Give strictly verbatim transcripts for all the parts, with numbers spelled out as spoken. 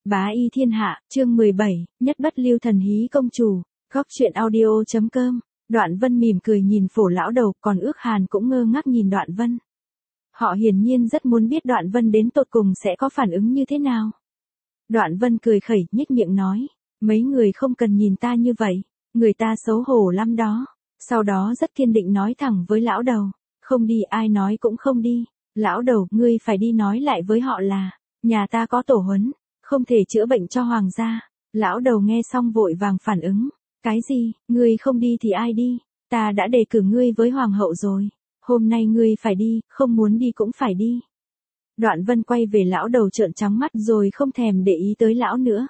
Bá y thiên hạ, chương mười bảy, nhất bất lưu thần hí công chủ, góc truyện audio.com, Đoạn Vân mỉm cười nhìn Phổ lão đầu, còn Ước Hàn cũng ngơ ngác nhìn Đoạn Vân. Họ hiển nhiên rất muốn biết Đoạn Vân đến tột cùng sẽ có phản ứng như thế nào. Đoạn Vân cười khẩy, nhếch miệng nói, mấy người không cần nhìn ta như vậy, người ta xấu hổ lắm đó. Sau đó rất kiên định nói thẳng với lão đầu, không đi ai nói cũng không đi, lão đầu, ngươi phải đi nói lại với họ là, nhà ta có tổ huấn, không thể chữa bệnh cho hoàng gia. Lão đầu nghe xong vội vàng phản ứng, cái gì, ngươi không đi thì ai đi, ta đã đề cử ngươi với hoàng hậu rồi, hôm nay ngươi phải đi, không muốn đi cũng phải đi. Đoạn Vân quay về lão đầu trợn trắng mắt rồi không thèm để ý tới lão nữa.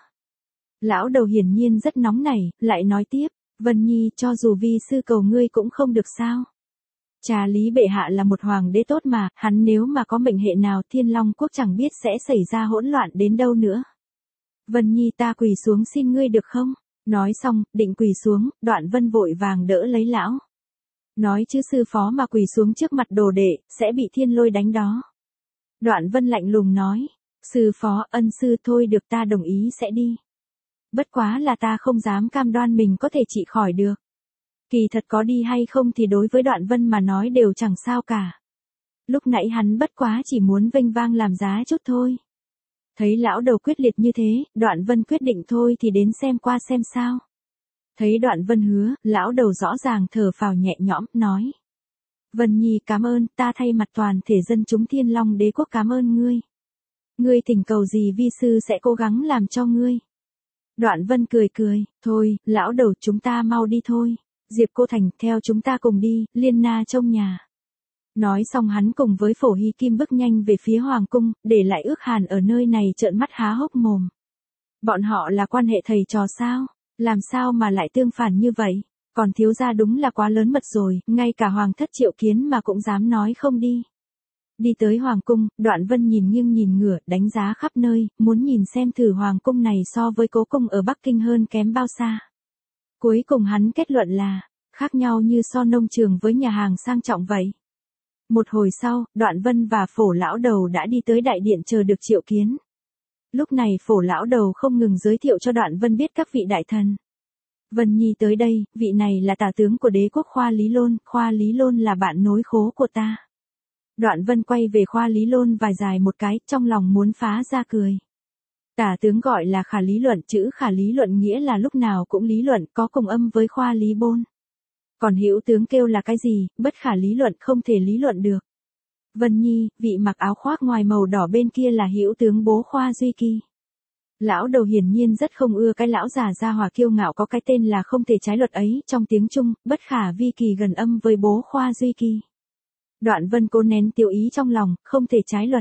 Lão đầu hiển nhiên rất nóng nảy, lại nói tiếp, Vân Nhi, cho dù vi sư cầu ngươi cũng không được sao. Cha Lý bệ hạ là một hoàng đế tốt mà, hắn nếu mà có mệnh hệ nào Thiên Long quốc chẳng biết sẽ xảy ra hỗn loạn đến đâu nữa. Vân Nhi, ta quỳ xuống xin ngươi được không? Nói xong, định quỳ xuống, Đoạn Vân vội vàng đỡ lấy lão. Nói chứ sư phó mà quỳ xuống trước mặt đồ đệ, sẽ bị thiên lôi đánh đó. Đoạn Vân lạnh lùng nói, sư phó, ân sư, thôi được, ta đồng ý sẽ đi. Bất quá là ta không dám cam đoan mình có thể trị khỏi được. Kỳ thật có đi hay không thì đối với Đoạn Vân mà nói đều chẳng sao cả. Lúc nãy hắn bất quá chỉ muốn vênh vang làm giá chút thôi. Thấy lão đầu quyết liệt như thế, Đoạn Vân quyết định thôi thì đến xem qua xem sao. Thấy Đoạn Vân hứa, lão đầu rõ ràng thở phào nhẹ nhõm, nói. Vân Nhi, cảm ơn, ta thay mặt toàn thể dân chúng Thiên Long đế quốc cảm ơn ngươi. Ngươi thỉnh cầu gì vi sư sẽ cố gắng làm cho ngươi. Đoạn Vân cười cười, thôi, lão đầu, chúng ta mau đi thôi. Diệp Cô Thành, theo chúng ta cùng đi, Liên Na trong nhà. Nói xong hắn cùng với Phổ Hy Kim bước nhanh về phía Hoàng cung, để lại Ước Hàn ở nơi này trợn mắt há hốc mồm. Bọn họ là quan hệ thầy trò sao? Làm sao mà lại tương phản như vậy? Còn thiếu gia đúng là quá lớn mật rồi, ngay cả Hoàng thất Triệu Kiến mà cũng dám nói không đi. Đi tới Hoàng cung, Đoạn Vân nhìn nghiêng nhìn ngửa, đánh giá khắp nơi, muốn nhìn xem thử Hoàng cung này so với cố cung ở Bắc Kinh hơn kém bao xa. Cuối cùng hắn kết luận là, khác nhau như so nông trường với nhà hàng sang trọng vậy. Một hồi sau, Đoạn Vân và Phổ lão đầu đã đi tới đại điện chờ được triệu kiến. Lúc này Phổ lão đầu không ngừng giới thiệu cho Đoạn Vân biết các vị đại thần. Vân Nhi tới đây, vị này là tả tướng của đế quốc Khoa Lý Lôn, Khoa Lý Lôn là bạn nối khố của ta. Đoạn Vân quay về Khoa Lý Lôn vài dài một cái, trong lòng muốn phá ra cười. Tả tướng gọi là Khả Lý Luận, chữ Khả Lý Luận nghĩa là lúc nào cũng lý luận, có cùng âm với Khoa Lý Bôn. Còn hữu tướng kêu là cái gì, bất khả lý luận, không thể lý luận được. Vân Nhi, vị mặc áo khoác ngoài màu đỏ bên kia là hữu tướng bố Khoa Duy Kỳ. Lão đầu hiển nhiên rất không ưa cái lão già gia hòa kiêu ngạo có cái tên là không thể trái luật ấy, trong tiếng Trung, bất khả vi kỳ gần âm với bố Khoa Duy Kỳ. Đoạn Vân cố nén tiêu ý trong lòng, không thể trái luật.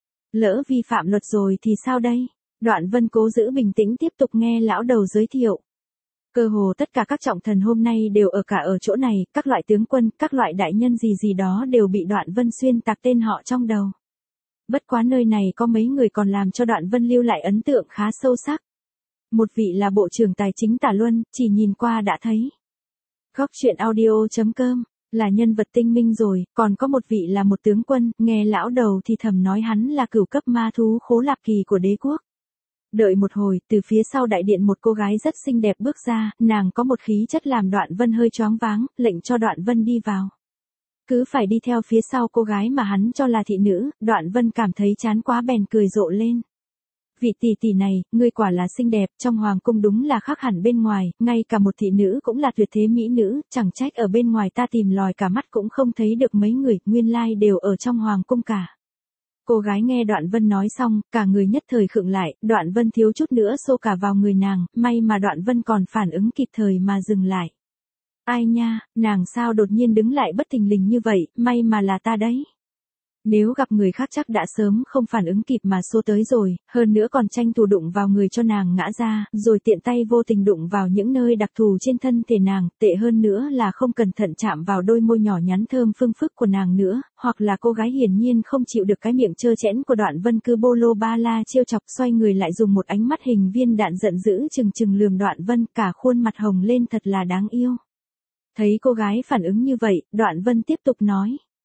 Lỡ vi phạm luật rồi thì sao đây? Đoạn Vân cố giữ bình tĩnh tiếp tục nghe lão đầu giới thiệu. Cơ hồ tất cả các trọng thần hôm nay đều ở cả ở chỗ này, các loại tướng quân, các loại đại nhân gì gì đó đều bị Đoạn Vân xuyên tạc tên họ trong đầu. Bất quá nơi này có mấy người còn làm cho Đoạn Vân lưu lại ấn tượng khá sâu sắc. Một vị là Bộ trưởng Tài chính Tả Luân, chỉ nhìn qua đã thấy. Góc truyện audio.com, là nhân vật tinh minh rồi, còn có một vị là một tướng quân, nghe lão đầu thì thầm nói hắn là cửu cấp ma thú Khố Lạp Kỳ của đế quốc. Đợi một hồi, từ phía sau đại điện một cô gái rất xinh đẹp bước ra, nàng có một khí chất làm Đoạn Vân hơi choáng váng, lệnh cho Đoạn Vân đi vào. Cứ phải đi theo phía sau cô gái mà hắn cho là thị nữ, Đoạn Vân cảm thấy chán quá bèn cười rộ lên. Vị tỷ tỷ này, ngươi quả là xinh đẹp, trong hoàng cung đúng là khác hẳn bên ngoài, ngay cả một thị nữ cũng là tuyệt thế mỹ nữ, chẳng trách ở bên ngoài ta tìm lòi cả mắt cũng không thấy được mấy người, nguyên lai đều ở trong hoàng cung cả. Cô gái nghe Đoạn Vân nói xong, cả người nhất thời khựng lại, Đoạn Vân thiếu chút nữa xô cả vào người nàng, may mà Đoạn Vân còn phản ứng kịp thời mà dừng lại. Ai nha, nàng sao đột nhiên đứng lại bất thình lình như vậy, may mà là ta đấy. Nếu gặp người khác chắc đã sớm không phản ứng kịp mà xô tới rồi, hơn nữa còn tranh thủ đụng vào người cho nàng ngã ra, rồi tiện tay vô tình đụng vào những nơi đặc thù trên thân thể nàng, tệ hơn nữa là không cẩn thận chạm vào đôi môi nhỏ nhắn thơm phương phức của nàng nữa, hoặc là cô gái hiển nhiên không chịu được cái miệng trơ trẽn của Đoạn Vân cứ bô lô ba la chiêu chọc, xoay người lại dùng một ánh mắt hình viên đạn giận dữ chừng chừng lườm Đoạn Vân, cả khuôn mặt hồng lên thật là đáng yêu. Thấy cô gái phản ứng như vậy, Đoạn Vân tiếp tục nói.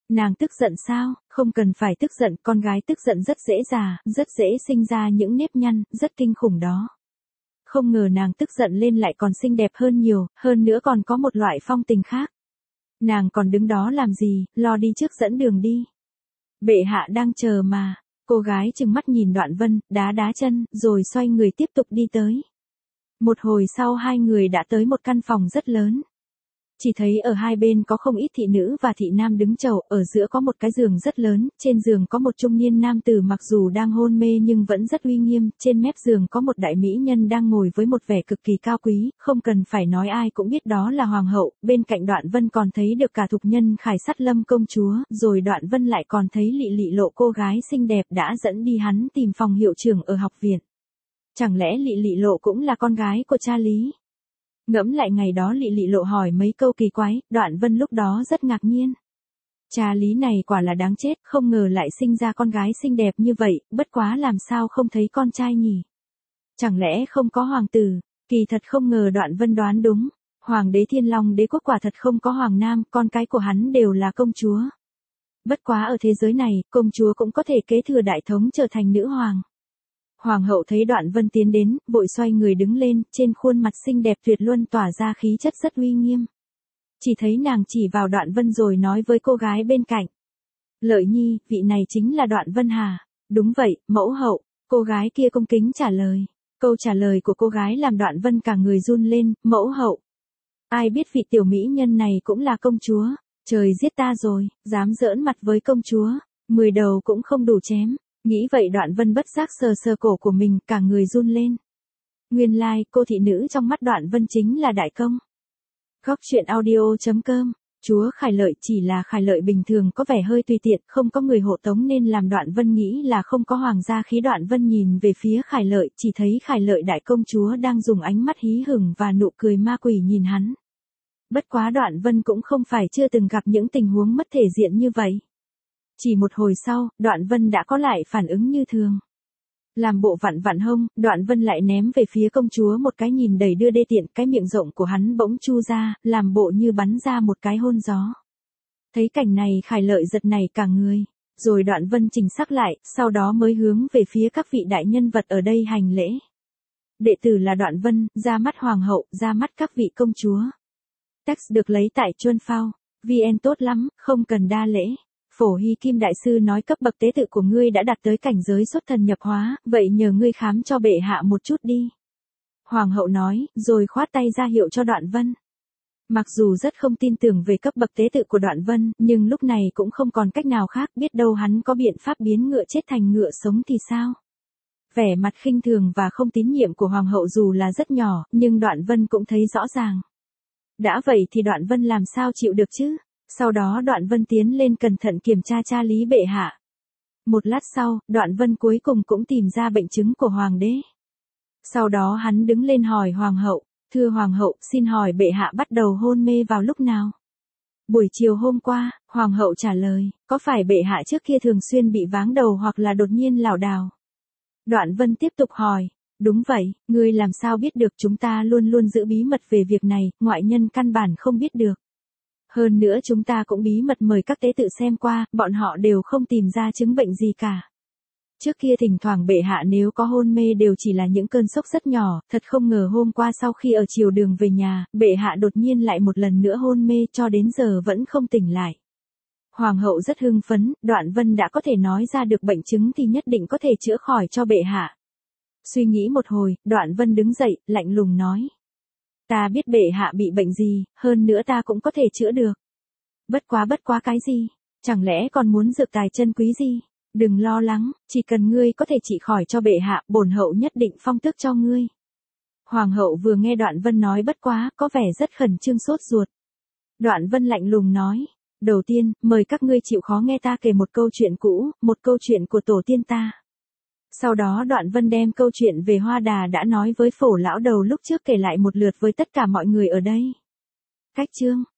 Nàng tức giận sao? Không cần phải tức giận, con gái tức giận rất dễ già, rất dễ sinh ra những nếp nhăn, rất kinh khủng đó. Không ngờ nàng tức giận lên lại còn xinh đẹp hơn nhiều, hơn nữa còn có một loại phong tình khác. Nàng còn đứng đó làm gì, lo đi trước dẫn đường đi. Bệ hạ đang chờ mà. Cô gái trừng mắt nhìn Đoạn Vân, đá đá chân, rồi xoay người tiếp tục đi tới. Một hồi sau hai người đã tới một căn phòng rất lớn. Chỉ thấy ở hai bên có không ít thị nữ và thị nam đứng chầu, ở giữa có một cái giường rất lớn, trên giường có một trung niên nam tử mặc dù đang hôn mê nhưng vẫn rất uy nghiêm, trên mép giường có một đại mỹ nhân đang ngồi với một vẻ cực kỳ cao quý, không cần phải nói ai cũng biết đó là hoàng hậu, bên cạnh Đoạn Vân còn thấy được cả thục nhân Khải Sắt Lâm công chúa, rồi Đoạn Vân lại còn thấy Lị Lị Lộ cô gái xinh đẹp đã dẫn đi hắn tìm phòng hiệu trưởng ở học viện. Chẳng lẽ Lị Lị Lộ cũng là con gái của cha Lý? Ngẫm lại ngày đó Lị Lị Lộ hỏi mấy câu kỳ quái, Đoạn Vân lúc đó rất ngạc nhiên. Cha Lý này quả là đáng chết, không ngờ lại sinh ra con gái xinh đẹp như vậy, bất quá làm sao không thấy con trai nhỉ? Chẳng lẽ không có hoàng tử? Kỳ thật không ngờ Đoạn Vân đoán đúng. Hoàng đế Thiên Long đế quốc quả thật không có hoàng nam, con cái của hắn đều là công chúa. Bất quá ở thế giới này, công chúa cũng có thể kế thừa đại thống trở thành nữ hoàng. Hoàng hậu thấy Đoạn Vân tiến đến, vội xoay người đứng lên, trên khuôn mặt xinh đẹp tuyệt luân tỏa ra khí chất rất uy nghiêm. Chỉ thấy nàng chỉ vào Đoạn Vân rồi nói với cô gái bên cạnh. Lợi nhi, vị này chính là Đoạn Vân hả? Đúng vậy, mẫu hậu, cô gái kia cung kính trả lời. Câu trả lời của cô gái làm Đoạn Vân cả người run lên, mẫu hậu. Ai biết vị tiểu mỹ nhân này cũng là công chúa, trời giết ta rồi, dám giỡn mặt với công chúa, mười đầu cũng không đủ chém. Nghĩ vậy Đoạn Vân bất giác sờ sờ cổ của mình, cả người run lên. Nguyên lai, like, cô thị nữ trong mắt Đoạn Vân chính là đại công. Góc truyện audio chấm com. Chúa Khải Lợi chỉ là Khải Lợi bình thường có vẻ hơi tùy tiện, không có người hộ tống nên làm Đoạn Vân nghĩ là không có hoàng gia khí. Đoạn Vân nhìn về phía Khải Lợi, chỉ thấy Khải Lợi đại công chúa đang dùng ánh mắt hí hửng và nụ cười ma quỷ nhìn hắn. Bất quá Đoạn Vân cũng không phải chưa từng gặp những tình huống mất thể diện như vậy. Chỉ một hồi sau, Đoạn Vân đã có lại phản ứng như thường. Làm bộ vặn vặn hông, Đoạn Vân lại ném về phía công chúa một cái nhìn đầy đưa đê tiện, cái miệng rộng của hắn bỗng chu ra, làm bộ như bắn ra một cái hôn gió. Thấy cảnh này Khải Lợi giật nảy cả người, rồi Đoạn Vân chỉnh sắc lại, sau đó mới hướng về phía các vị đại nhân vật ở đây hành lễ. Đệ tử là Đoạn Vân, ra mắt hoàng hậu, ra mắt các vị công chúa. Text được lấy tại Chuân Phao, vê en tốt lắm, không cần đa lễ. Phổ Hy Kim Đại Sư nói cấp bậc tế tự của ngươi đã đạt tới cảnh giới xuất thần nhập hóa, vậy nhờ ngươi khám cho bệ hạ một chút đi. Hoàng hậu nói, rồi khoát tay ra hiệu cho Đoạn Vân. Mặc dù rất không tin tưởng về cấp bậc tế tự của Đoạn Vân, nhưng lúc này cũng không còn cách nào khác, biết đâu hắn có biện pháp biến ngựa chết thành ngựa sống thì sao. Vẻ mặt khinh thường và không tín nhiệm của Hoàng hậu dù là rất nhỏ, nhưng Đoạn Vân cũng thấy rõ ràng. Đã vậy thì Đoạn Vân làm sao chịu được chứ? Sau đó Đoạn Vân tiến lên cẩn thận kiểm tra cha Lý bệ hạ. Một lát sau, Đoạn Vân cuối cùng cũng tìm ra bệnh chứng của hoàng đế. Sau đó hắn đứng lên hỏi hoàng hậu, thưa hoàng hậu, xin hỏi bệ hạ bắt đầu hôn mê vào lúc nào? Buổi chiều hôm qua, hoàng hậu trả lời, có phải bệ hạ trước kia thường xuyên bị váng đầu hoặc là đột nhiên lảo đảo? Đoạn Vân tiếp tục hỏi, đúng vậy, ngươi làm sao biết được? Chúng ta luôn luôn giữ bí mật về việc này, ngoại nhân căn bản không biết được. Hơn nữa chúng ta cũng bí mật mời các tế tự xem qua, bọn họ đều không tìm ra chứng bệnh gì cả. Trước kia thỉnh thoảng bệ hạ nếu có hôn mê đều chỉ là những cơn sốc rất nhỏ, thật không ngờ hôm qua sau khi ở chiều đường về nhà, bệ hạ đột nhiên lại một lần nữa hôn mê cho đến giờ vẫn không tỉnh lại. Hoàng hậu rất hưng phấn, Đoạn Vân đã có thể nói ra được bệnh chứng thì nhất định có thể chữa khỏi cho bệ hạ. Suy nghĩ một hồi, Đoạn Vân đứng dậy, lạnh lùng nói. Ta biết bệ hạ bị bệnh gì, hơn nữa ta cũng có thể chữa được. Bất quá bất quá cái gì? Chẳng lẽ còn muốn dược tài chân quý gì? Đừng lo lắng, chỉ cần ngươi có thể trị khỏi cho bệ hạ, bổn hậu nhất định phong tước cho ngươi. Hoàng hậu vừa nghe Đoạn Vân nói bất quá, có vẻ rất khẩn trương sốt ruột. Đoạn Vân lạnh lùng nói, đầu tiên, mời các ngươi chịu khó nghe ta kể một câu chuyện cũ, một câu chuyện của tổ tiên ta. Sau đó Đoạn Vân đem câu chuyện về Hoa Đà đã nói với Phổ lão đầu lúc trước kể lại một lượt với tất cả mọi người ở đây. Cách chương